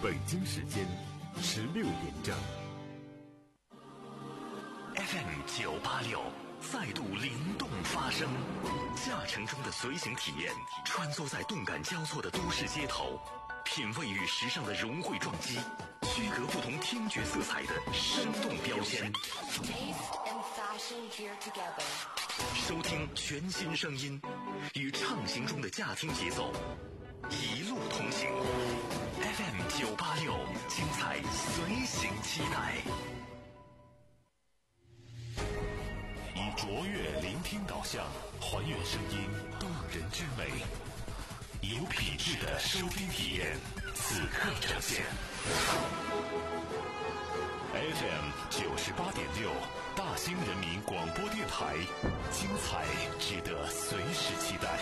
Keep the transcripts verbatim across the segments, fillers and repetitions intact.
北京时间十六点整。 F M 九八六再度灵动发声，驾乘中的随行体验，穿梭在动感交错的都市街头，品味与时尚的融汇撞击，区隔不同听觉色彩的生动标签。收听全新声音，与畅行中的驾听节奏，一路同行。F M 九八六，精彩随行期待。以卓越聆听导向，还原声音动人之美，有品质的收听体验，此刻呈现。F M 九十八点六，大兴人民广播电台，精彩值得随时期待。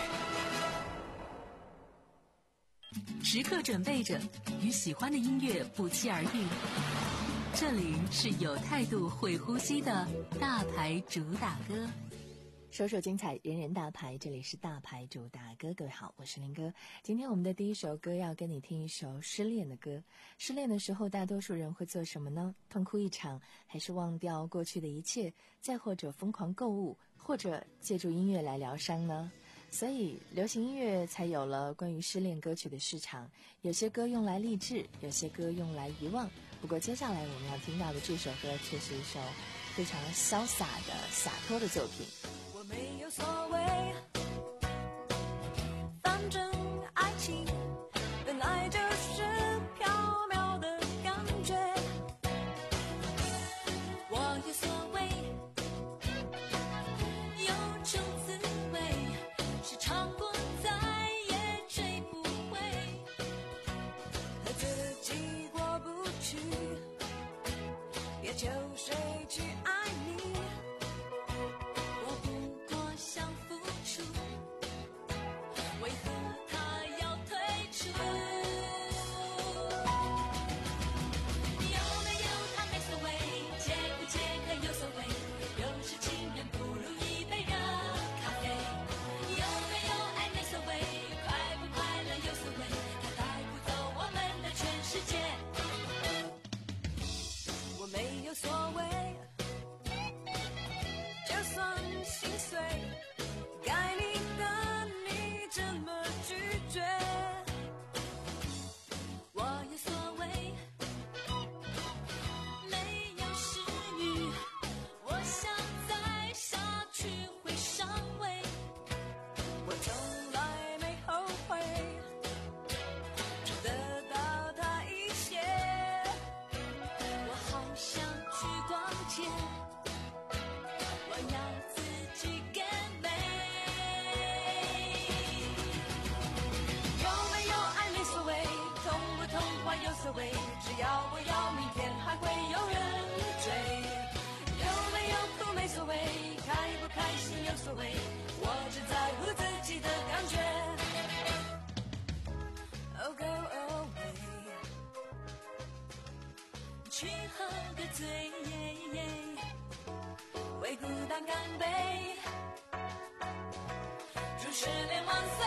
时刻准备着，与喜欢的音乐不期而遇。这里是有态度、会呼吸的大牌主打歌。 首首精彩，人人大牌，这里是大牌主打歌。各位好，我是林哥。今天我们的第一首歌要跟你听一首失恋的歌。失恋的时候，大多数人会做什么呢？痛哭一场，还是忘掉过去的一切，再或者疯狂购物，或者借助音乐来疗伤呢？所以流行音乐才有了关于失恋歌曲的市场，有些歌用来励志，有些歌用来遗忘。不过接下来我们要听到的这首歌却是一首非常潇洒的洒脱的作品。 我没有所谓，反正爱情本来就是缥缈的感觉，我有所谓，有种滋味是尝过再也追不回，和自己过不去，也求谁去爱你，我不过想付出，为何他要退出？有没有他没所谓，解不解渴有所谓，有时情人不如一杯热咖啡。有没有爱没所谓，快不快乐有所谓，他带不走我们的全世界。我没有所谓，就算心碎，该你的你怎么拒绝？我有所谓，没有失语，我想再下去会伤胃，我从来没后悔，只得到他一些，我好想去逛街，我要自己get美。有没有爱没所谓，痛不痛快有所谓，只要我要明天还会有人追。有没有苦没所谓，开不开心有所谓，我只在乎自己的感觉。Oh go away， 去喝个醉，为孤单干杯，祝失恋万岁。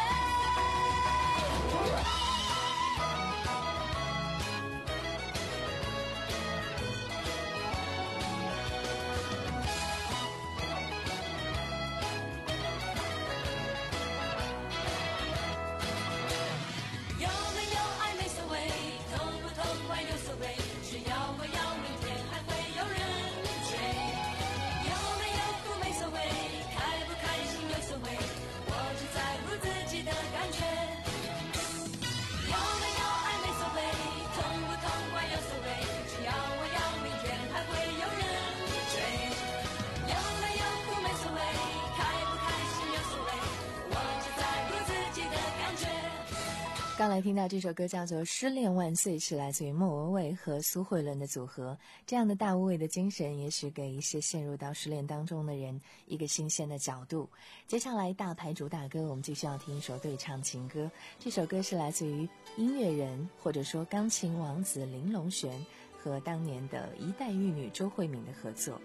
有没有爱没所谓，痛不痛快有所谓，只要我要明天还会有人追。有没有苦没所谓，开不开心有所谓，我只在乎自己的感觉。有没有爱没所谓，痛不痛快有所谓，只要我要明天还会有人追。有没有苦没所谓，开不开心有所谓，我只在乎自己的感觉。 刚来听到这首歌叫做《失恋万岁》，是来自于莫文蔚和苏慧伦的组合。这样的大无畏的精神，也许给一些陷入到失恋当中的人一个新鲜的角度。接下来大牌主打歌，我们继续要听一首对唱情歌。这首歌是来自于音乐人或者说钢琴王子林隆璇和当年的一代玉女周慧敏的合作。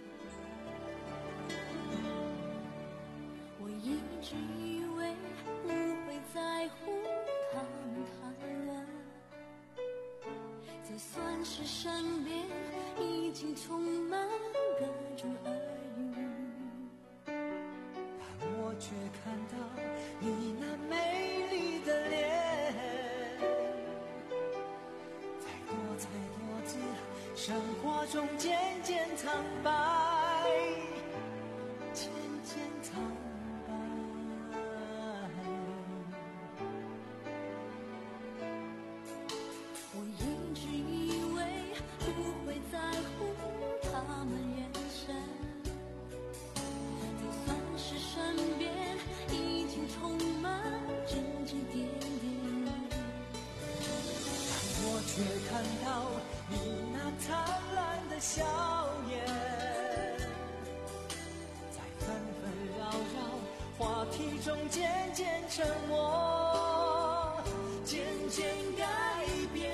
我一直以为不会在乎看看了， 这算是身边已经充满各种耳语， 但我却看到你那美丽的脸，在多彩多姿生活中渐渐苍白，渐渐苍白。 我一直以为不会在乎他们眼神，就算是身边已经充满指指点点， 但我却看到你那灿烂的笑颜，在纷纷扰扰话题中渐渐沉默，渐渐改变。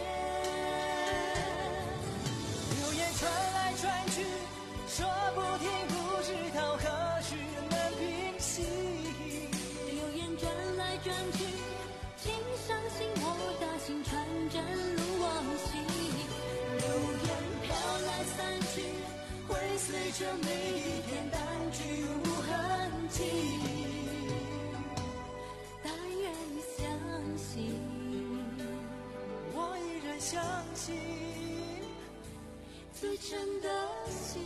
流言传来传去，说不停，不知道何时能平息。 流言转来转去，请相信我大心传真如往昔。流言飘来散去，会随着每一天淡去无痕迹。但愿你相信， 我依然相信最真的心。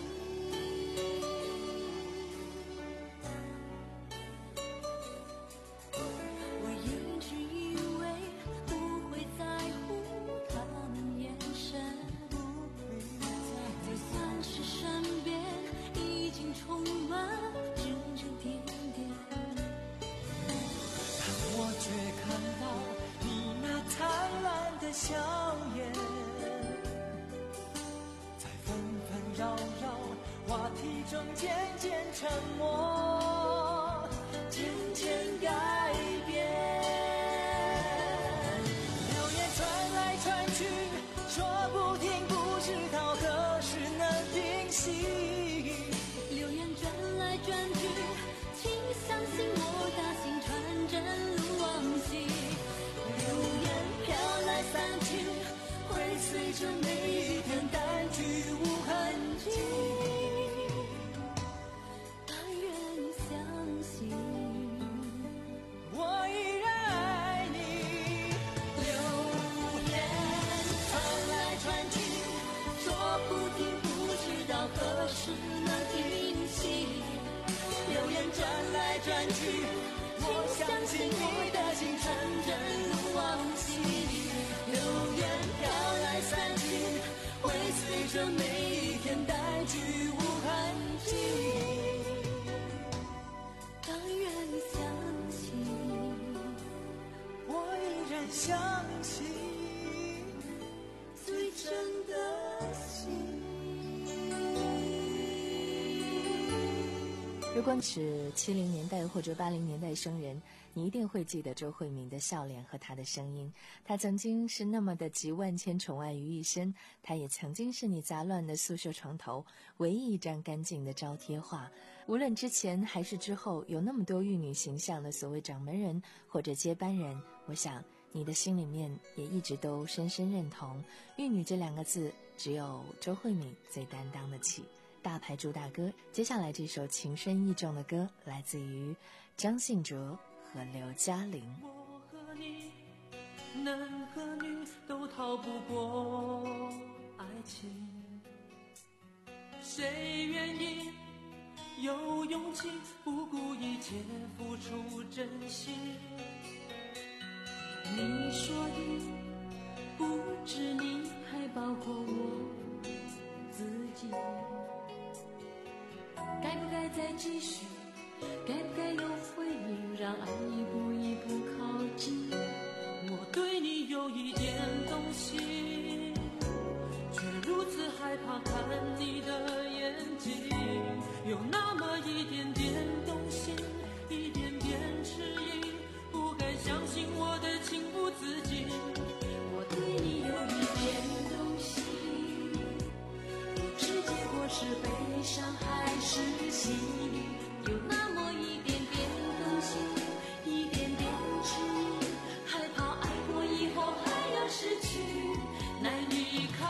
我一直以为不会在乎他们眼神，就算是身边已经充满指指点点， 但我却看到你那灿烂的笑颜，在纷纷扰扰话题中渐渐沉默，渐渐改变。流言传来传去，说不停，不知道何时能平息。 流言转来转去，请相信我大心传真如往昔。流言飘来散去，会随着每一天淡去无痕迹。但愿你相信， 我依然爱你。 流言传来传去，说不停，不知道何时能停息。流言转来转去，我相信你的心传真如往昔。流言飘来散去，会随着每一天淡去无痕迹。但愿你相信， 我依然相信最真的心。 如果你是七零年代或者八零年代生人，你一定会记得周慧敏的笑脸和她的声音。她曾经是那么的集万千宠爱于一身，她也曾经是你杂乱的宿舍床头唯一一张干净的招贴画。无论之前还是之后，有那么多玉女形象的所谓掌门人或者接班人，我想你的心里面也一直都深深认同，玉女这两个字只有周慧敏最担当得起。大牌主打歌，接下来这首情深意重的歌来自于张信哲和刘嘉玲。 我和你，男和女都逃不过爱情，谁愿意有勇气不顾一切付出真心？ 你说的不止你，还包括我自己。该不该再继续？该不该有回应？让爱一步一步靠近。 我对你有一点动心，却如此害怕看你的眼睛，有那么一点点动心，一点点迟疑，不敢相信我的情不自禁。 我对你有一点动心，不知结果是悲伤还是喜悦，有那么一点点动心，一点点迟疑，害怕爱过以后还要失去，难以抗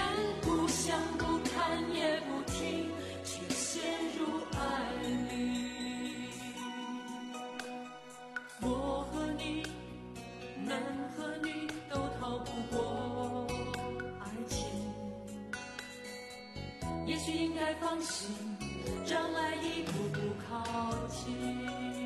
然不想不看也不听，却陷入爱里。我和你，男和女都逃不过爱情，也许应该放心，让爱一步步靠近。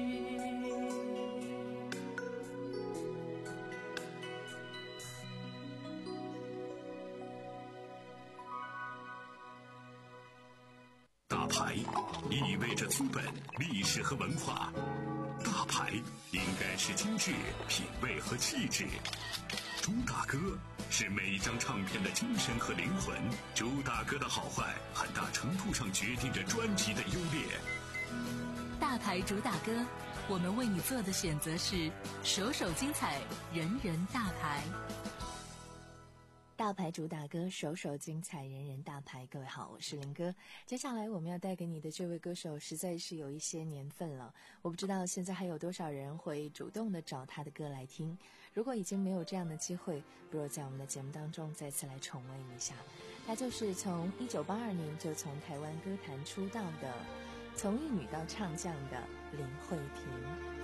大牌意味着资本、历史和文化，大牌应该是精致、品味和气质。朱大哥是每一张唱片的精神和灵魂，朱大哥的好坏很大程度上决定着专辑的优劣。 大牌主打歌，我们为你做的选择是首首精彩，人人大牌。 大牌主打歌，首首精彩，人人大牌。各位好，我是林哥。接下来我们要带给你的这位歌手实在是有一些年份了，我不知道现在还有多少人会主动的找他的歌来听。如果已经没有这样的机会，不如在我们的节目当中再次来重温一下。他就是从一九八二年就从台湾歌坛出道的，从玉女到唱将的林慧萍。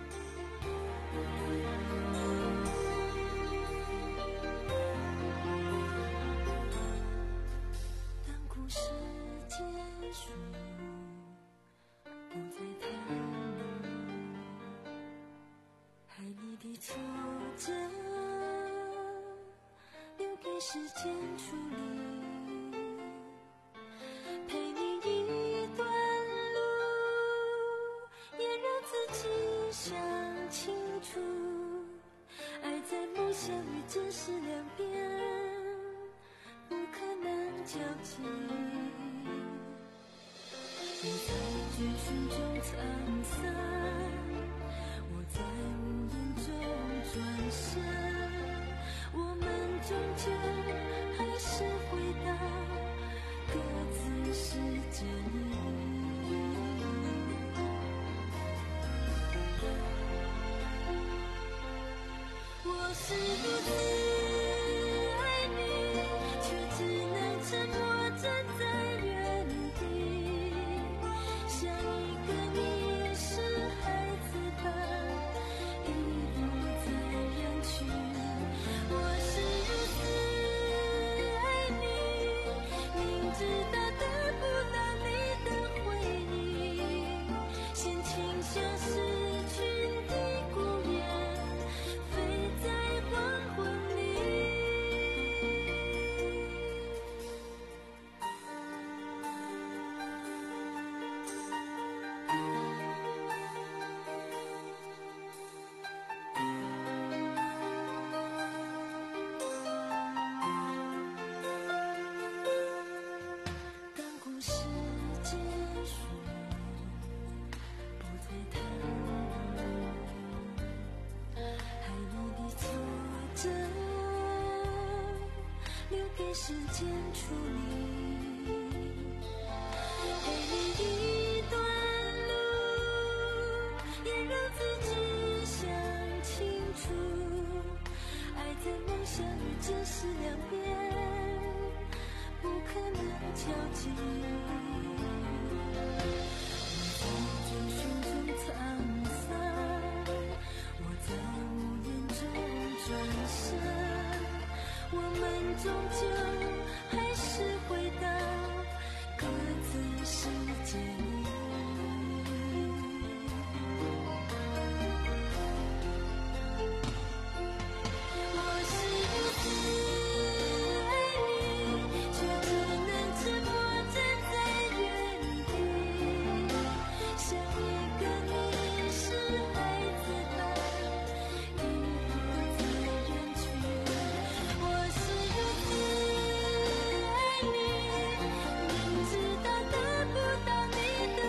挫折留给时间处理，陪你一段路，也让自己想清楚，爱在梦想与真实两边不可能交集，你在追寻中沧桑，我在无言中转身，我们终究还是回到各自世界里。我是如此爱你，却只能沉默站在原地，像一个迷失孩子般遗落在人群。我是如此爱你，明知道得不到你的回应，心情像是群的孤雁，飞在黄昏里。当故事结束，不再谈爱你的挫折，留给时间处理，陪你一段路，也让自己想清楚，爱在梦想与真实两边不可能交集，我在追寻中沧桑，我在无言中转身，我们终究还是回到各自世界里。我是如此爱你，却只能沉默站在原地，像一个迷失孩子般遗落在人群。我是如此爱你，明知道得不到你的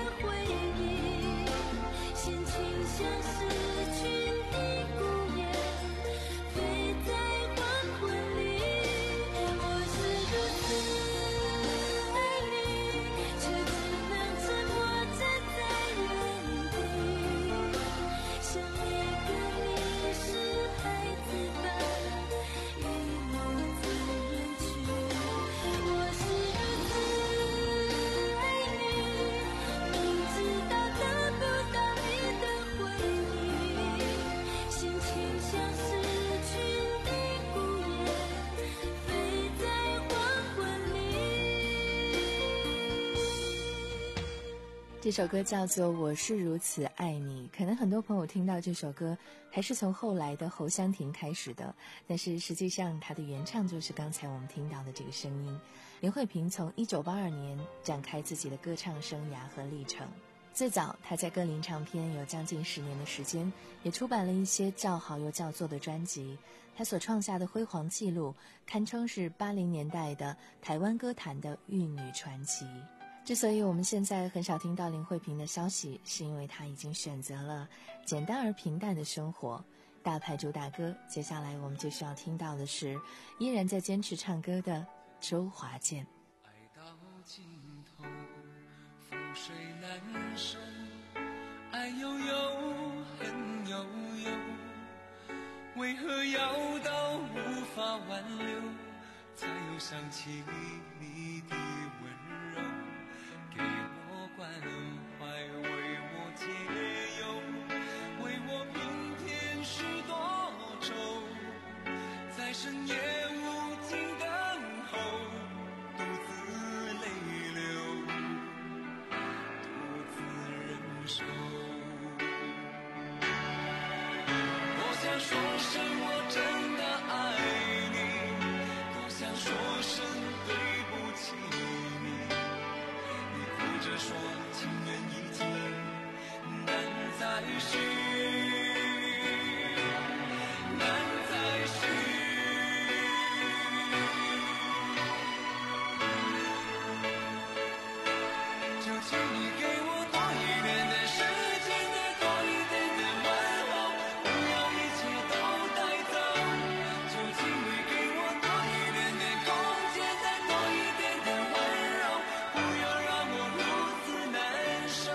这首歌叫做《我是如此爱你》，可能很多朋友听到这首歌还是从后来的侯湘婷开始的，但是实际上她的原唱就是刚才我们听到的这个声音。林慧萍从一九八二年展开自己的歌唱生涯和历程，最早她在歌林唱片有将近十年的时间，也出版了一些叫好又叫座的专辑。她所创下的辉煌记录堪称是八零年代的台湾歌坛的玉女传奇。之所以我们现在很少听到林慧萍的消息，是因为她已经选择了简单而平淡的生活。大牌主打歌，接下来我们就需要听到的是依然在坚持唱歌的周华健。 爱到尽头，覆水难收，爱悠悠，恨悠悠，为何要到无法挽留，才又想起你的温柔，给我关怀，为我解忧，为我平添许多愁，在深夜无尽等候，独自泪流，独自忍受。多想说声我真的爱你，多想说声对不起你，你哭着说情缘已尽，难再续，难再续。就请你给我多一点的时间，再多一点的问候，不要一切都带走。就请你给我多一点的空间，再多一点的温柔，不要让我如此难受。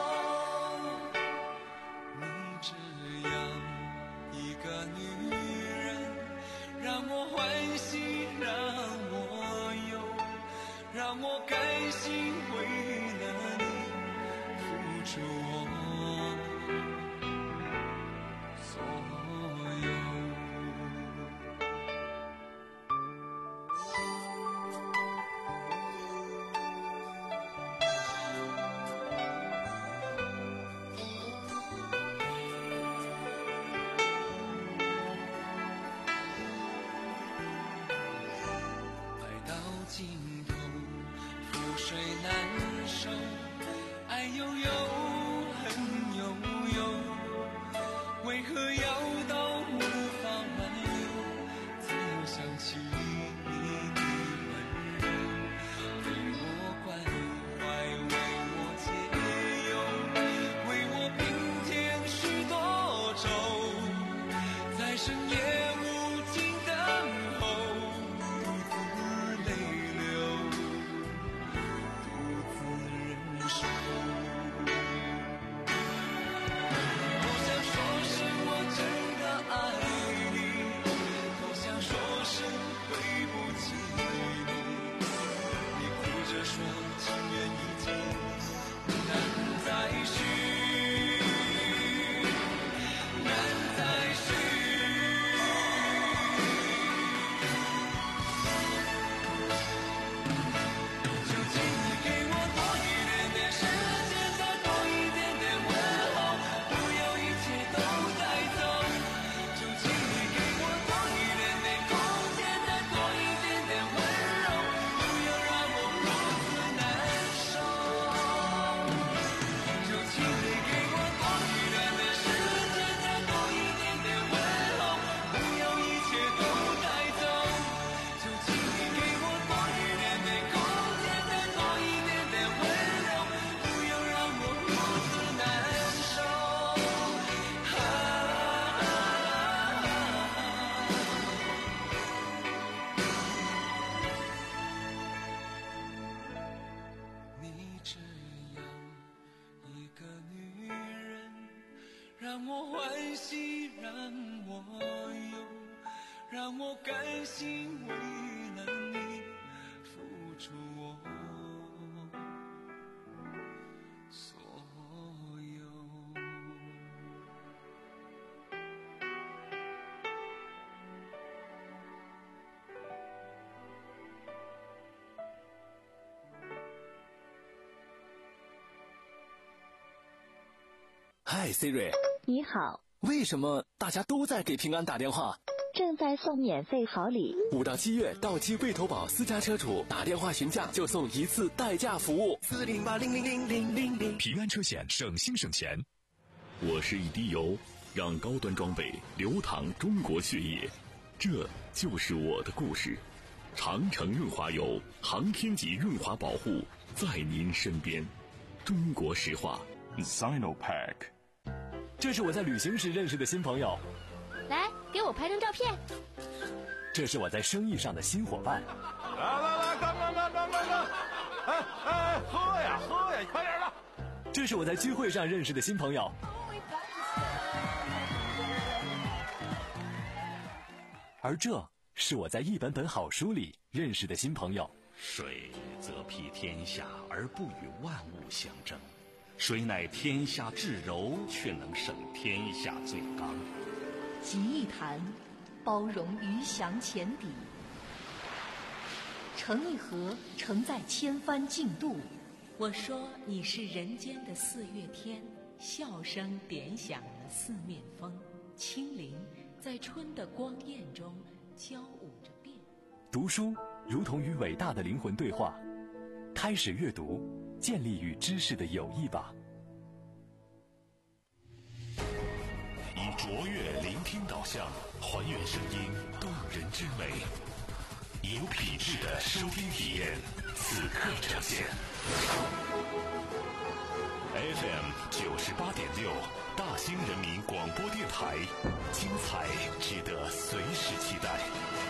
你这样一个女人，让我欢喜，让我忧，让我甘心为了你付出我所有。爱到尽头，覆水难收，爱悠悠，恨悠悠，为何要到无法挽留，才又想起你的温柔，为我关怀，为我解忧，为我平添许多愁，在深夜无尽等候，独自泪流，独自忍受。多想说声我真的爱你，多想说声对不起你，你哭着说情缘已尽，难再续，难再续。就请你给我多一点的时间，再多一点的问候，不要一切都带走。就请你给我多一点的空间，再多一点的温柔，不要让我如此难受。就请你给我多一点的时间，再多一点的问候，不要一切都带走。就请你给我多一点的空间，再多一点的温柔，不要让我如此难受。你这样一个女人，让我欢喜，让我忧，让我甘心为了你付出我所有。 嗨 Siri， 你好。 为什么大家都在给平安打电话？ 正在送免费好礼。 五到七月，到期未投保私家车主打电话询价就送一次代驾服务。 四零八零零零零零零， 平安车险省心省钱。我是一滴油，让高端装备流淌中国血液，这就是我的故事。长城润滑油，航天级润滑保护，在您身边。中国石化 Sinopac。 这是我在旅行时认识的新朋友， 来给我拍张照片。 这是我在生意上的新伙伴。 来来来，干干干干干干！哎哎，喝呀喝呀，快点的！ 这是我在聚会上认识的新朋友，而这是我在一本本好书里认识的新朋友。 水则披天下而不与万物相争，水乃天下至柔，却能胜天下最刚。 集一坛，包容鱼翔浅底；成一河，承载千帆竞渡。 我说你是人间的四月天，笑声点响了四面风，清灵在春的光艳中交舞着变。 读书如同与伟大的灵魂对话，开始阅读，建立与知识的友谊吧。 以卓越聆听导向，还原声音动人之美，有品质的收听体验，此刻呈现。F M 九十八点六，大兴人民广播电台，精彩值得随时期待。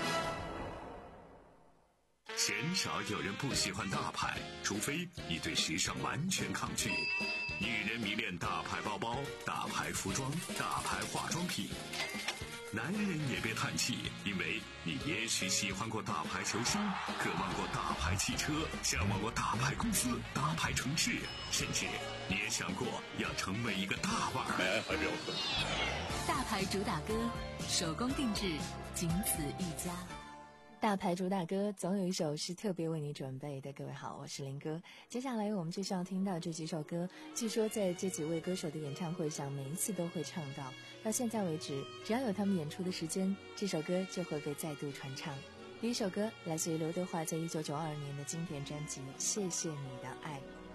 鲜少有人不喜欢大牌，除非你对时尚完全抗拒。女人迷恋大牌包包、大牌服装、大牌化妆品。男人也别叹气，因为你也许喜欢过大牌球星，渴望过大牌汽车，向往过大牌公司、大牌城市，甚至你也想过要成为一个大腕儿。 大牌主打歌，手工定制，仅此一家。 大牌主打歌总有一首是特别为你准备的。各位好，我是林哥。接下来我们继续要听到这几首歌，据说在这几位歌手的演唱会上每一次都会唱到，到现在为止只要有他们演出的时间，这首歌就会被再度传唱。第一首歌来自于刘德华在一九九二年的经典专辑《谢谢你的爱》。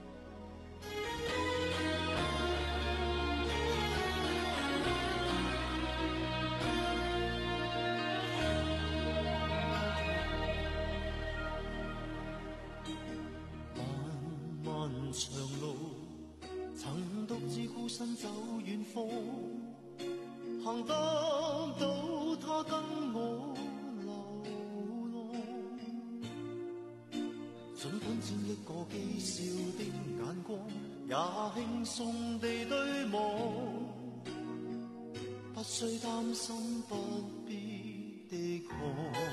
长路曾独自孤身走远方，行得到他跟我流浪，尽管只一个讥笑的眼光，也轻鬆地對望，不需擔心不必的寒，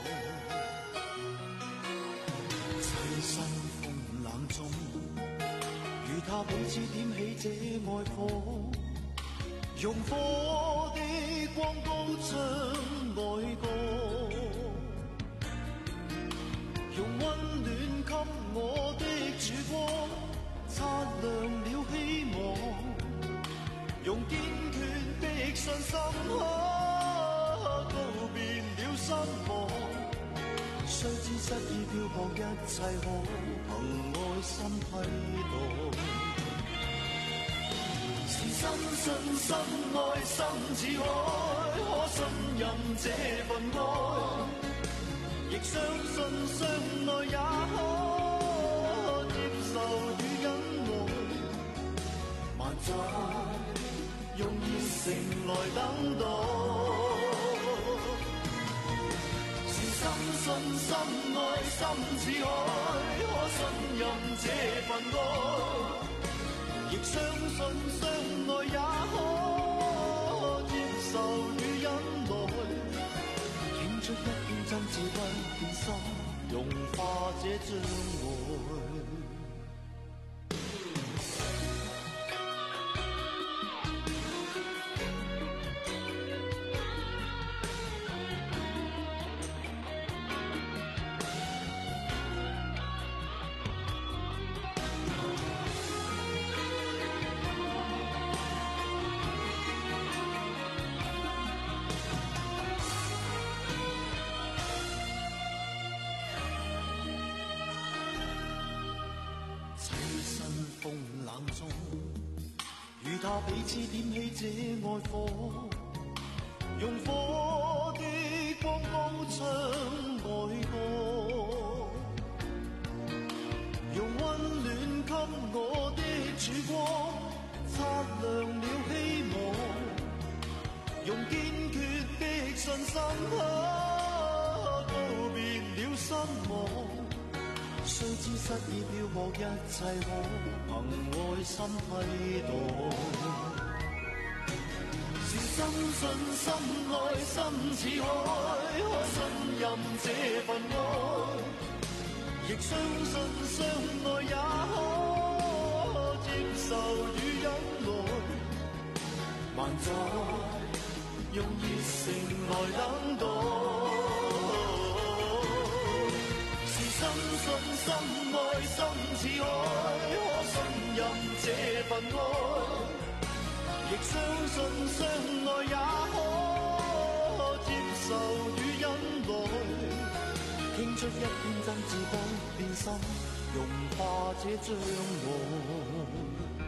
棲身風冷中，與他彼此點起這愛火，用火的光高唱愛歌，用溫暖給我的曙光，擦亮了希望，用堅決的信心告別了失望，雖知失意漂泊一切可憑愛心批盪，是深信深愛心似海，可信任這份愛，亦相信相愛也可接受與忍耐，萬載用熱誠來等待，是深信深愛心似海，可信任這份愛，亦相信相愛也可接受與忍耐，傾出一片真摯不變心，融化這障礙。 風冷中，與他彼此點起這愛火，用火的光高唱愛歌，用溫暖給我的曙光，擦亮了希望，用堅決的信心告別了失望。雖知失意漂泊，一切可憑愛心批盪。是深信心愛心似海，可信任這份愛，亦相信相愛也可接受與忍耐。萬載用熱誠來等待。深信心愛心似海，可信任這份愛，亦相信相愛也可接受與忍耐。傾出一片真摯不變心，融化這障礙。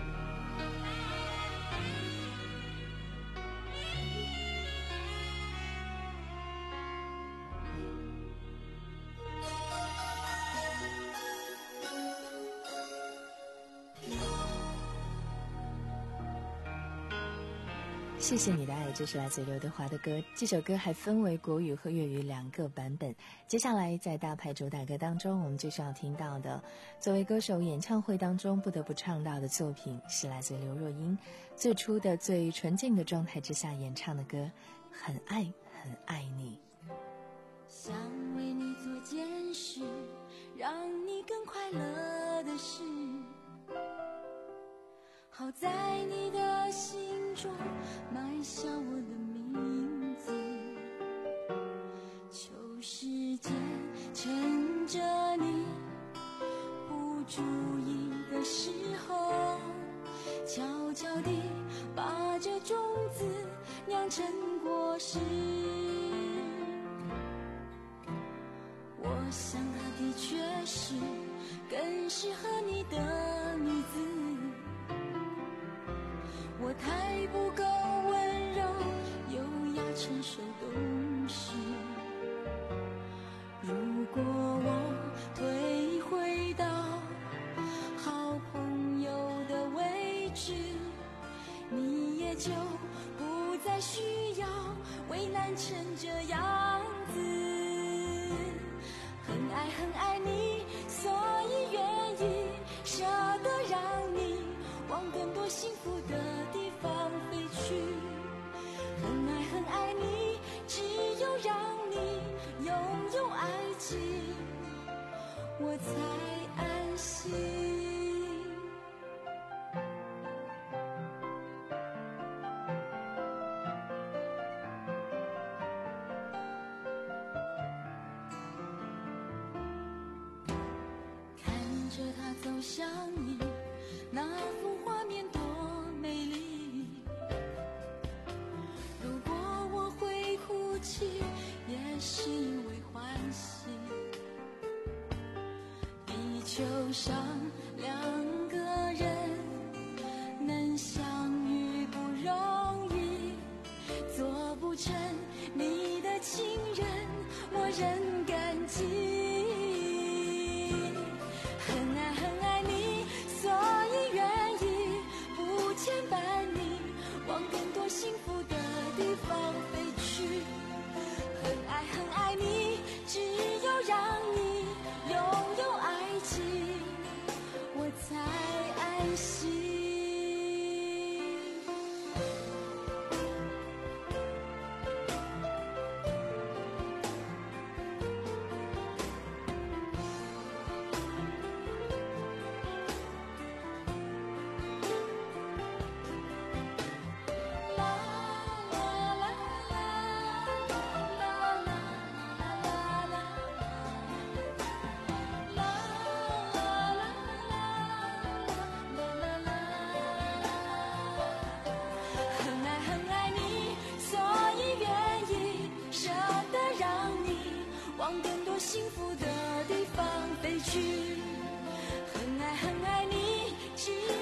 谢谢你的爱，这是来自刘德华的歌。这首歌还分为国语和粤语两个版本。接下来在大牌主打歌当中，我们就是要听到的，作为歌手演唱会当中不得不唱到的作品，是来自刘若英最初的最纯净的状态之下演唱的歌《很爱很爱你》。 想为你做件事，让你更快乐的事，好在你的心中埋下我的名字。求时间趁着你不注意的时候，悄悄地把这种子酿成果实。我想她的确是更适合你的女子，我太不够温柔优雅成熟懂事。如果我退回到好朋友的位置，你也就不再需要为难成这样子。很爱很爱你，所以愿意舍得让你往更多幸福的地方飞去。很爱很爱你，只有让你拥有爱情，我才安心。看着他走向你，那幅画面多美丽。如果我会哭泣，也是因为欢喜。地球上两个人能相遇不容易，做不成你的情人，我仍感激。很爱很爱你，所以愿意不牵绊你往更多幸福的地方飞去。很爱很爱你，只有让你拥有爱情，我才安心。往更多幸福的地方飞去。很爱很爱你，只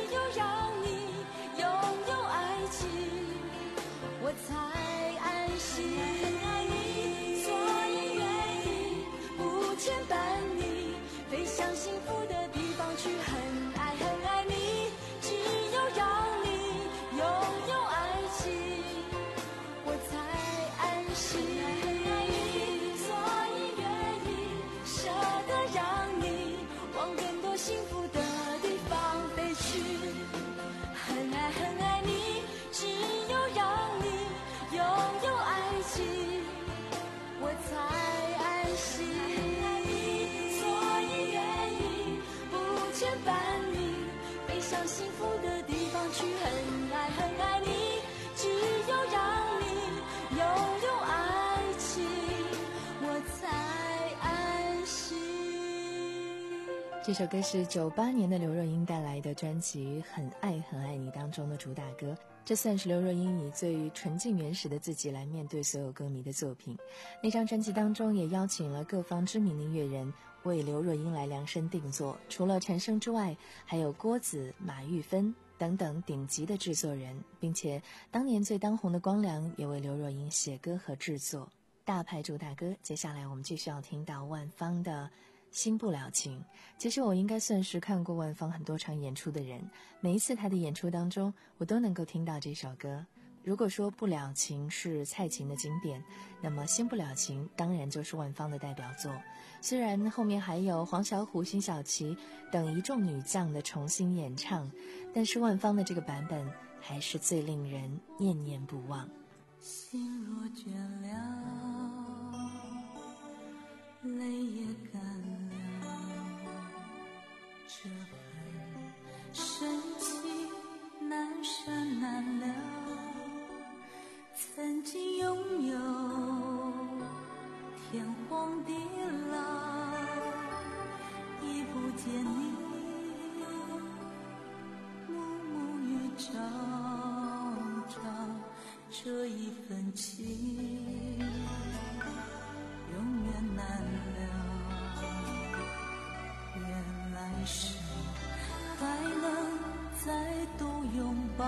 我才安心。所以愿意不牵绊你，飞向幸福的地方去，很爱很爱你，只有让你拥有爱情，我才安心。所以愿意舍得让你往更多幸福的地方飞去，很爱很爱你，只有让你拥有爱情，我才安心。所以愿意不牵绊你，飞向幸福的地方去，很爱很爱你，只有让你拥有爱情，我才安心。 这首歌是九八年的刘若英带来的专辑《很爱很爱你》当中的主打歌，这算是刘若英以最纯净原始的自己来面对所有歌迷的作品。那张专辑当中也邀请了各方知名音乐人为刘若英来量身定做，除了陈升之外，还有郭子、马玉芬等等顶级的制作人，并且当年最当红的光良也为刘若英写歌和制作。大牌主打歌，接下来我们继续要听到万芳的心不了情。其实我应该算是看过万芳很多场演出的人，每一次她的演出当中，我都能够听到这首歌。如果说不了情是蔡琴的经典，那么心不了情当然就是万芳的代表作。虽然后面还有黄小琥、辛晓琪等一众女将的重新演唱，但是万芳的这个版本还是最令人念念不忘。 心若倦了，泪也干了，这份深情难舍难了。曾经拥有天荒地老，已不见你暮暮与朝朝，这一份情永远难了。原来是还能再度拥抱，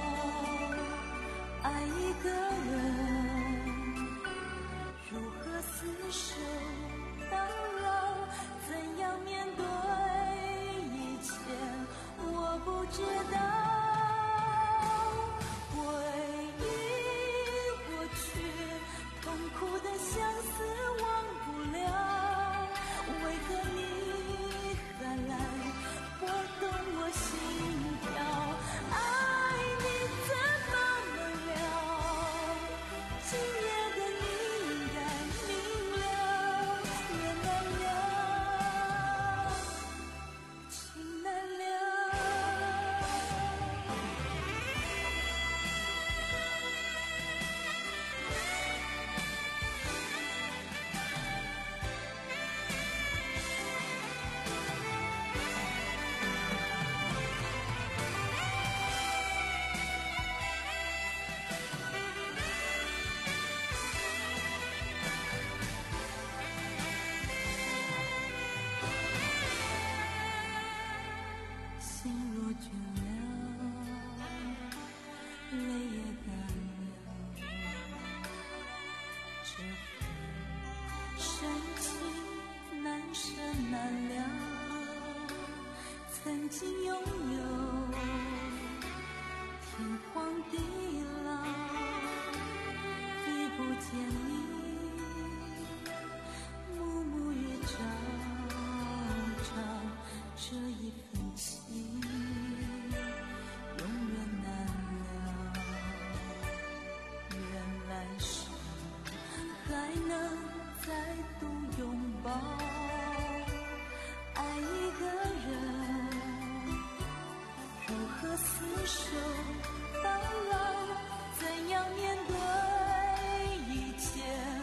爱一个人如何厮守到老，怎样面对一切我不知道。回忆过去，痛苦的相思忘不了，为何你还来拨动我心跳？爱你怎么能了？今夜的你应该明了，缘难了，情难了。心若倦了，泪也干了，这份深情难舍难了。曾经拥有天荒地老，已不见你暮暮与朝朝，这一份情永远难了。原来是还能再度拥抱，爱一个人如何厮守到老，怎样面对一切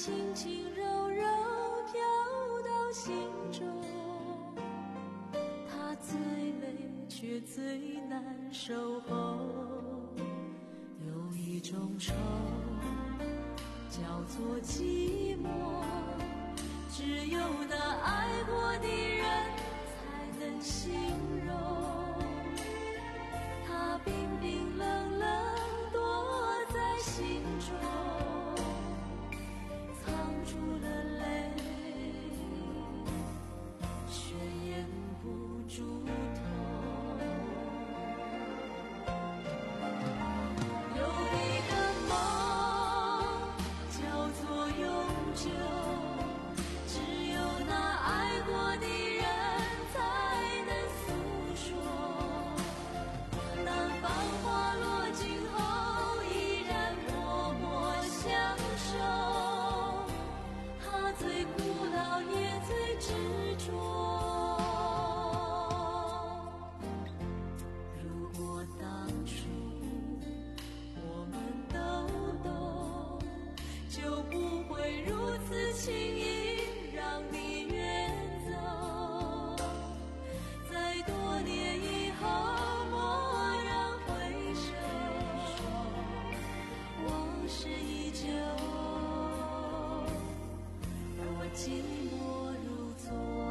轻轻柔柔飘到心中，它最美却最难守候。有一种愁叫做寂寞，只有那爱过的人才能形容。它冰冰冷冷躲在心中，藏住了泪，却掩不住痛。有一个梦叫做永久，只有那爱过的人才能诉说。当繁华落尽后，依然默默相守，他最古老也最执着。如果当初我们都懂，就不会如此轻易让你远走。在多年以后蓦然回首，往事依旧，而我寂寞如昨。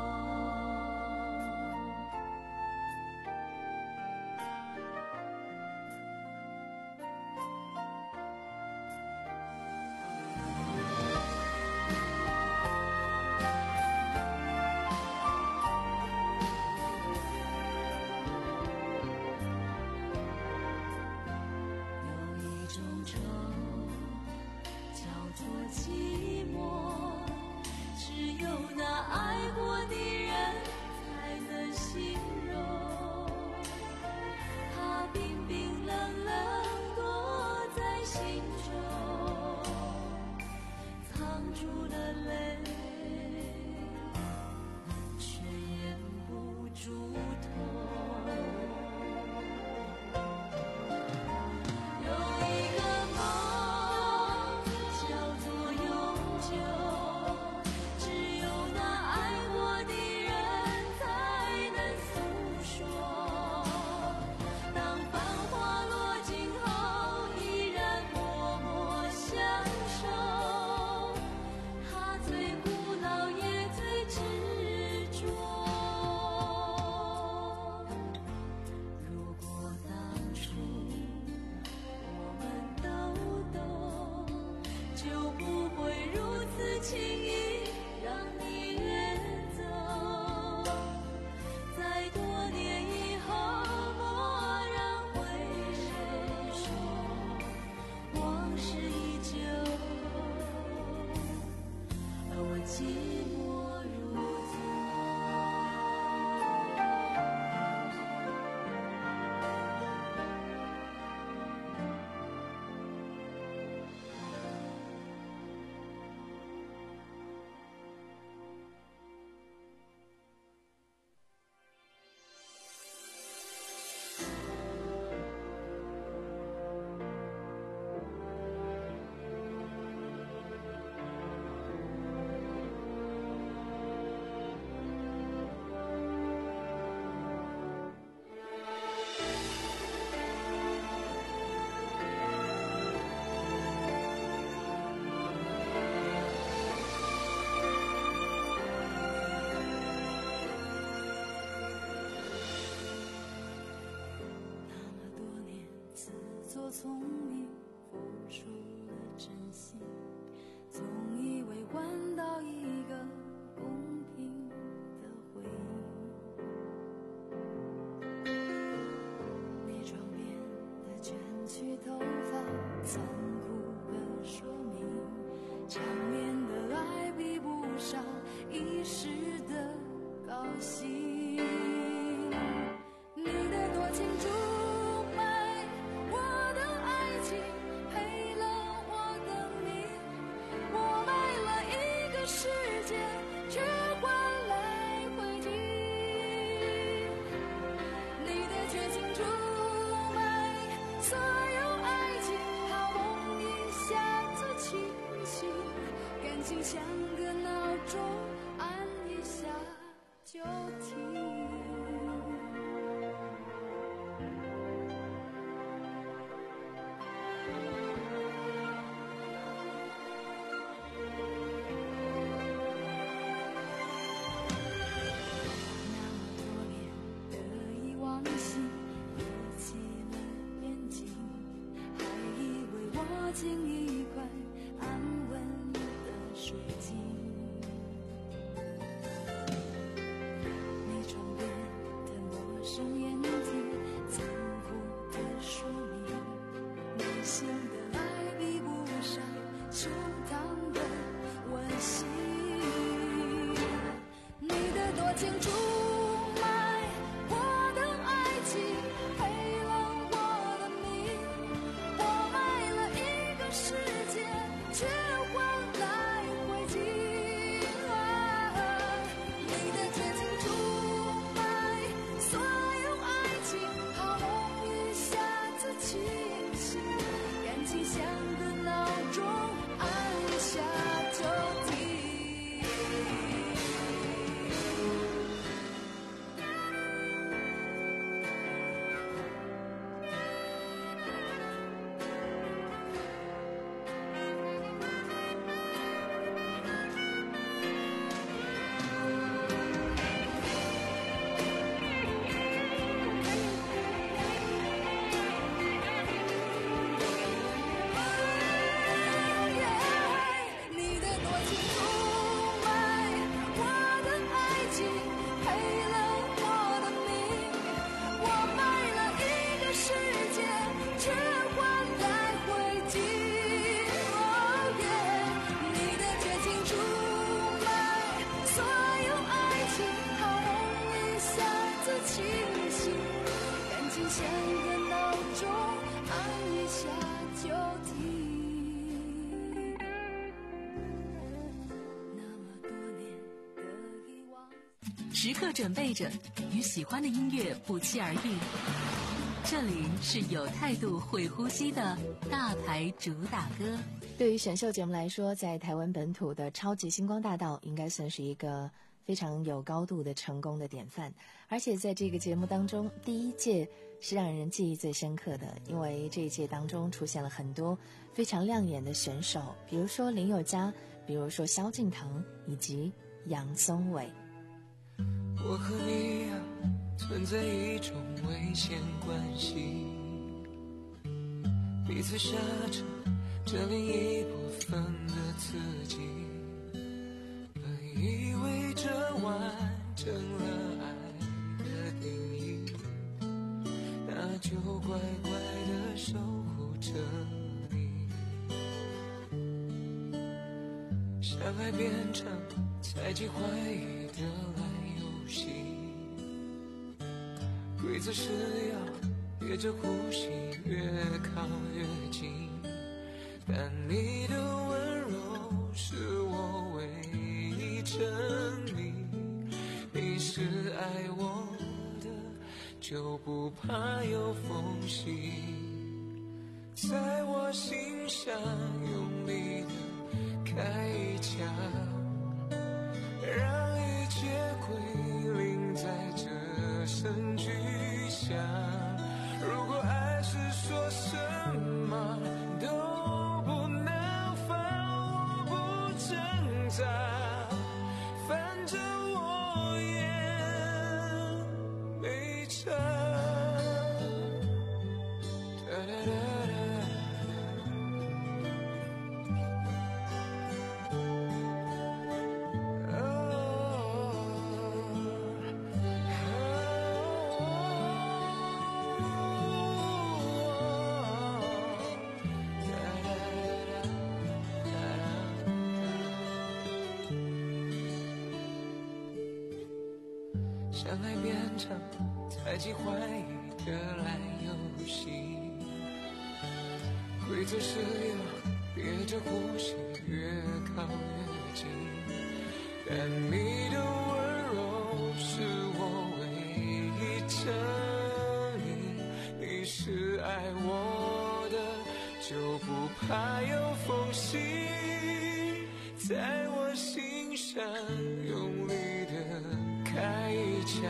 有一种愁叫做寂寞，只有那爱过的人才能形容。它冰冰冷冷躲在心中，藏住了泪，却掩不住痛。有一个梦叫做永久，只有那爱过的人才能诉说。当繁华落尽后，依然默默相守，他最古老也最执着。如果当初我们都懂，就不会如此轻易让你远走。在多年以后蓦然回首，往事依旧，而我寂寞如昨。那么多年自作聪明，付出了真心，总以为换到一个公平的回应。你床边的卷曲头发，残酷的说明，场面的爱比不上一时的高兴。你的多情出卖我的爱情，赔了我的命。我卖了一个世界，却换来灰烬。你的绝情出卖所有爱情，好梦放心闭起了眼睛，还以为握紧一块安稳的水晶。你窗边的陌生眼睛，残酷的说明，内心的爱比不上手烫的温馨。你的多情出卖我的爱情，赔了我的命，我卖了一个世界，却换来灰烬。你的绝情出卖所有爱情，好容易一下子清醒，感情像个闹钟，按下就停。你的多情出卖我的爱情，赔了我的命，我卖了一个世界，却换来灰烬。你的绝情出卖所有爱情，好容易一下子清醒，感情像个闹钟，按一下就停。那么多年的遗忘。 时刻准备着与喜欢的音乐不期而遇。这里是有态度会呼吸的大牌主打歌。 对于选秀节目来说，在台湾本土的超级星光大道应该算是一个非常有高度的成功的典范，而且在这个节目当中，第一届是让人记忆最深刻的，因为这一届当中出现了很多非常亮眼的选手，比如说林宥嘉，比如说萧敬腾，以及杨宗纬。 我和你一样存在一种危险关系，彼此杀着这另一部分的自己，本以为这完成了爱的定义，那就乖乖地守护着你。相爱变成猜忌怀疑的烂游戏，规则是要憋着呼吸越靠越近，但你的温柔是我唯一真理，你是爱我的，就不怕有缝隙，在我心上用力的开一枪，让一切归零在这声巨响。如果爱是说什么都不能放，我不挣扎，反正我也没差。哒哒哒相爱变成猜忌怀疑的烂游戏，规则是要憋着呼吸越靠越近，但你的温柔是我唯一真理，你是爱我的，就不怕有缝隙，在我心上用力的开一枪，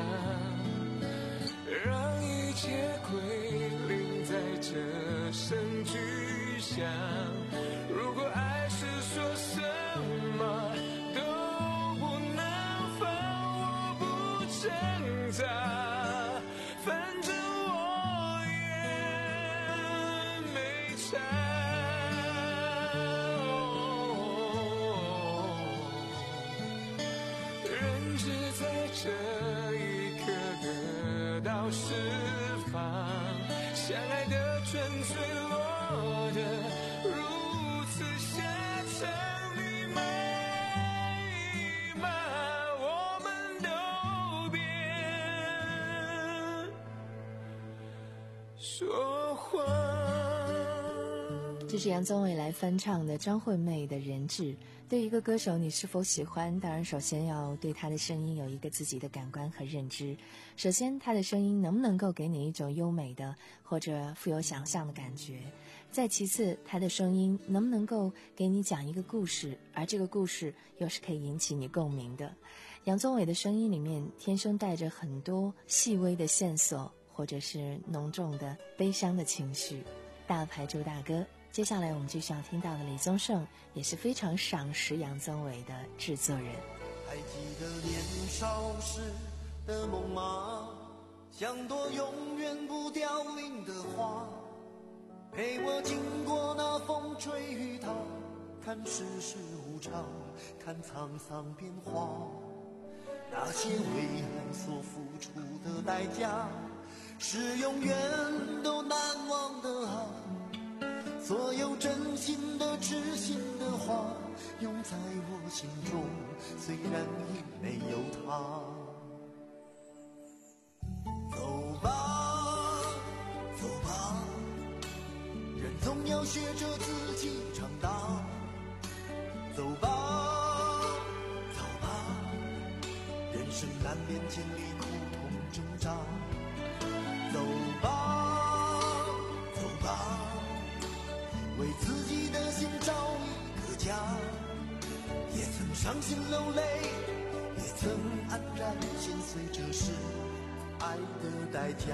让一切归零在这声巨响。如果爱是说什么都不能放，我不挣扎，反正释放，相爱的纯粹落得如此下场，你美吗？我们都别说谎。 这是杨宗纬来翻唱的张惠妹的《人质》。对一个歌手你是否喜欢，当然首先要对他的声音有一个自己的感官和认知。首先他的声音能不能够给你一种优美的或者富有想象的感觉，再其次他的声音能不能够给你讲一个故事，而这个故事又是可以引起你共鸣的。杨宗纬的声音里面天生带着很多细微的线索，或者是浓重的悲伤的情绪。大牌周大哥，接下来我们继续要听到的李宗盛也是非常赏识杨宗纬的制作人。 还记得年少时的梦吗？像朵永远不凋零的花，陪我经过那风吹雨打，看世事无常，看沧桑变化。那些为爱所付出的代价，是永远都难忘的啊。所有真心的痴心的话，永在我心中，虽然已没有他。走吧走吧，人总要学着自己长大。走吧走吧，人生难免经历苦痛挣扎。走吧走吧，为自己的心找一个家，也曾伤心流泪，也曾黯然心碎，这是爱的代价。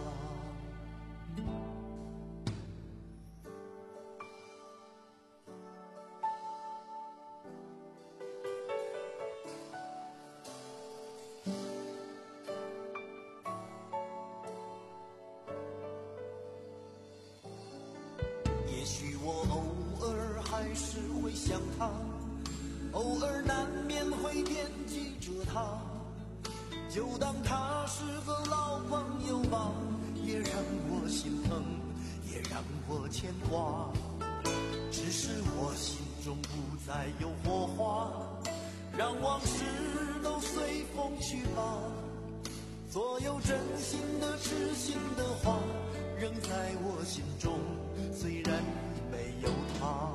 也许我偶尔还是会想他，偶尔难免会惦记着他，就当他是个老朋友吧，也让我心疼，也让我牵挂。只是我心中不再有火花，让往事都随风去吧。所有真心的痴心的话，仍在我心中，虽然已没有他。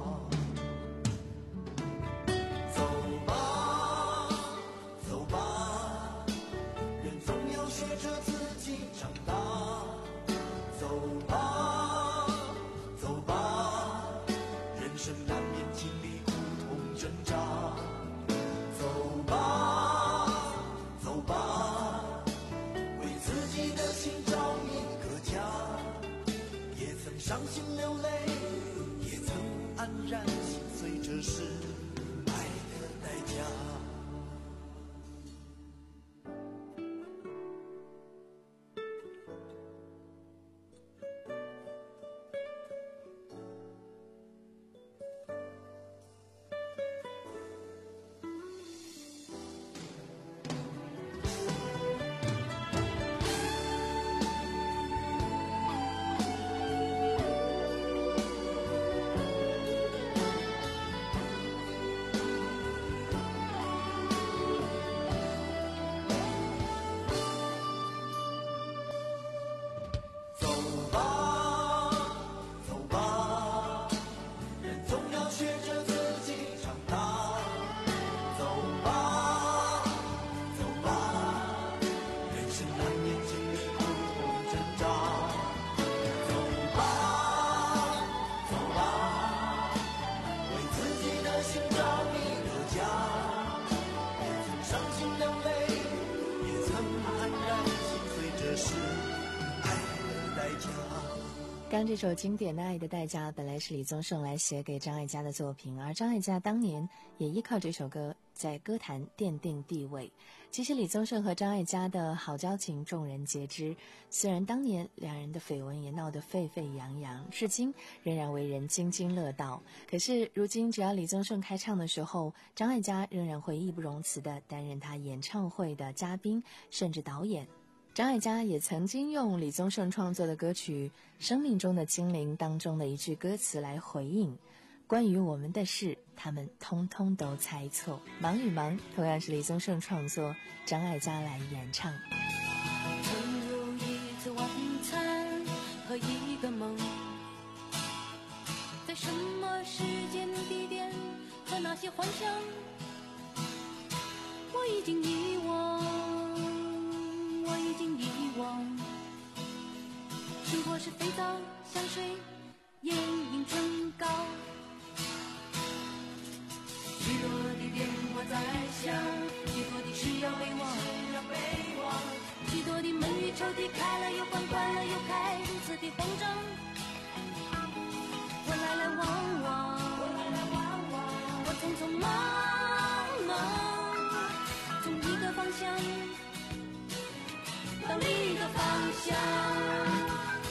走吧走吧，人总要学着自己长大。走吧走吧，人生难免经历苦痛挣扎。走吧走吧，为自己的心找一个家，也曾伤心流泪，也曾黯然心碎，这是爱的代价。 刚这首经典的《爱的代价》本来是李宗盛来写给张艾嘉的作品，而张艾嘉当年也依靠这首歌在歌坛奠定地位。其实李宗盛和张艾嘉的好交情众人皆知，虽然当年两人的绯闻也闹得沸沸扬扬，至今仍然为人津津乐道。可是如今只要李宗盛开唱的时候，张艾嘉仍然会义不容辞地担任他演唱会的嘉宾甚至导演。张张艾嘉也曾经用李宗盛创作的歌曲《生命中的精灵》当中的一句歌词来回应，关于我们的事，他们通通都猜错。忙与忙同样是李宗盛创作，张艾嘉来演唱。 曾有一次晚餐和一个梦，在什么时间地点和那些幻想，我已经遗忘，我已经遗忘。生活是肥皂、香水、眼影、唇膏，许多的电话在响，许多的事要被忘，许多的门与抽屉开了又关，关了又开，如此的慌张。我来来往往，我匆匆忙忙，从一个方向到另一个方向。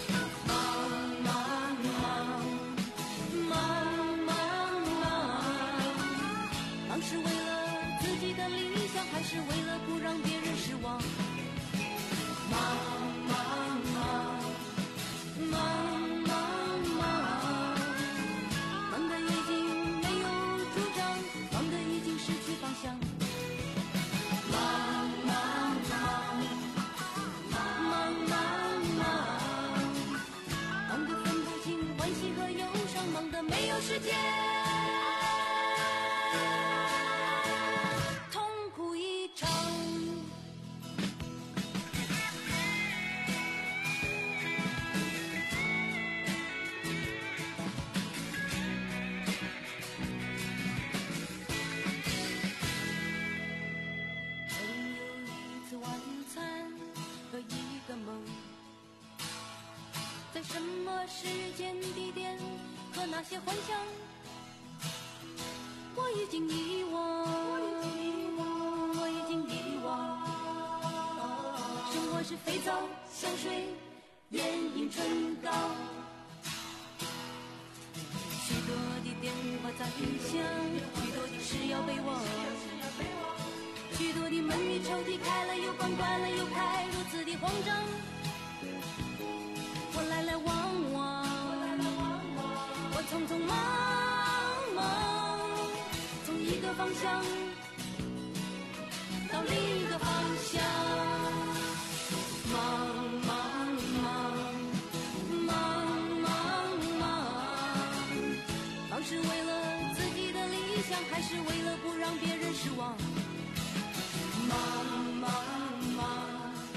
是为了自己的理想，还是为了不让别人失望？忙忙忙忙忙忙，忙得已经没有主张，忙得已经失去方向。忙忙忙忙忙忙，忙得分不清欢喜和忧伤，忙得没有时间。在什么时间地点和那些幻想，我已经遗忘，我已经遗忘。生活是肥皂、香水、眼影、唇膏，许多的电话在响，许多的事要被忘，许多的门与抽屉开了又关，关了又开，如此的慌张。我来来往往，我匆匆忙忙，从一个方向到另一个方向。忙忙忙忙忙忙，忙是为了自己的理想，还是为了不让别人失望？忙忙忙。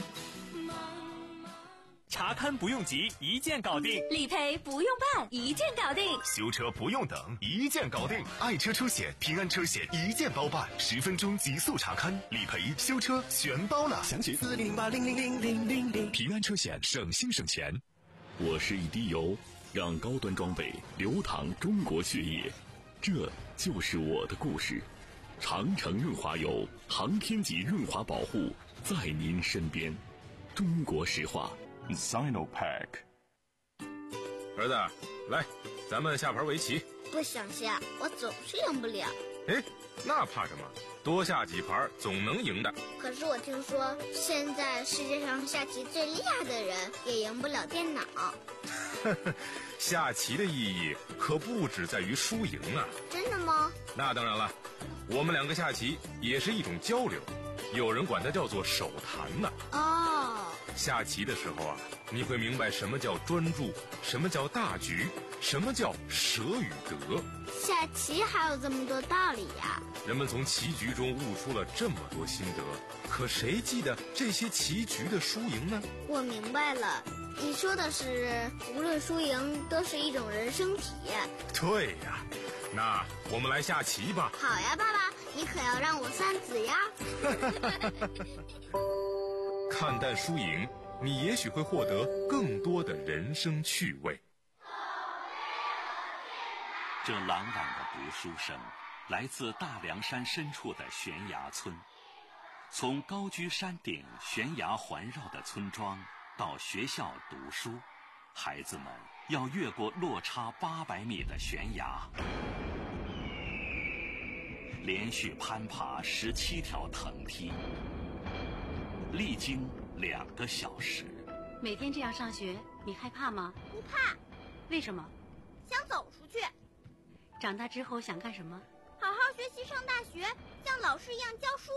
查勘不用急，一键搞定； 理赔不用办，一键搞定； 修车不用等，一键搞定。爱车车险、平安车险一键包办，十分钟极速查勘、理赔、修车全包了。详询四零八零零零零零零。 平安车险，省心省钱。我是一滴油，让高端装备流淌中国血液，这就是我的故事。长城润滑油，航天级润滑保护，在您身边。中国石化。 Sinopack。 儿子，来，咱们下盘围棋。 不想下，我总是赢不了。 哎，那怕什么？多下几盘总能赢的。 可是我听说，现在世界上下棋最厉害的人也赢不了电脑。 下棋的意义可不只在于输赢啊。 真的吗？ 那当然了，我们两个下棋也是一种交流，有人管它叫做手谈呢。 哦。 下棋的时候啊，你会明白什么叫专注，什么叫大局，什么叫舍与得。 下棋还有这么多道理呀！ 人们从棋局中悟出了这么多心得，可谁记得这些棋局的输赢呢？ 我明白了，你说的是无论输赢都是一种人生体验。 对呀，那我们来下棋吧。 好呀，爸爸，你可要让我算子呀。 看淡输赢，你也许会获得更多的人生趣味。 这朗朗的读书声来自大凉山深处的悬崖村。从高居山顶、悬崖环绕的村庄到学校读书，孩子们要越过落差八百米的悬崖，连续攀爬十七条藤梯，历经两个小时。 每天这样上学，你害怕吗？ 不怕。 为什么？ 想走出去。 长大之后想干什么？ 好好学习，上大学，像老师一样教书。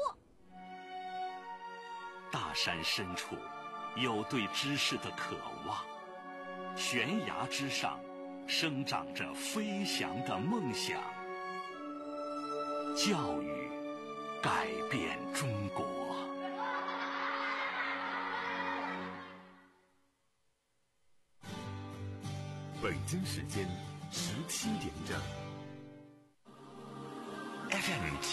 大山深处有对知识的渴望，悬崖之上生长着飞翔的梦想。教育改变中国。 北京时间十七点整。F M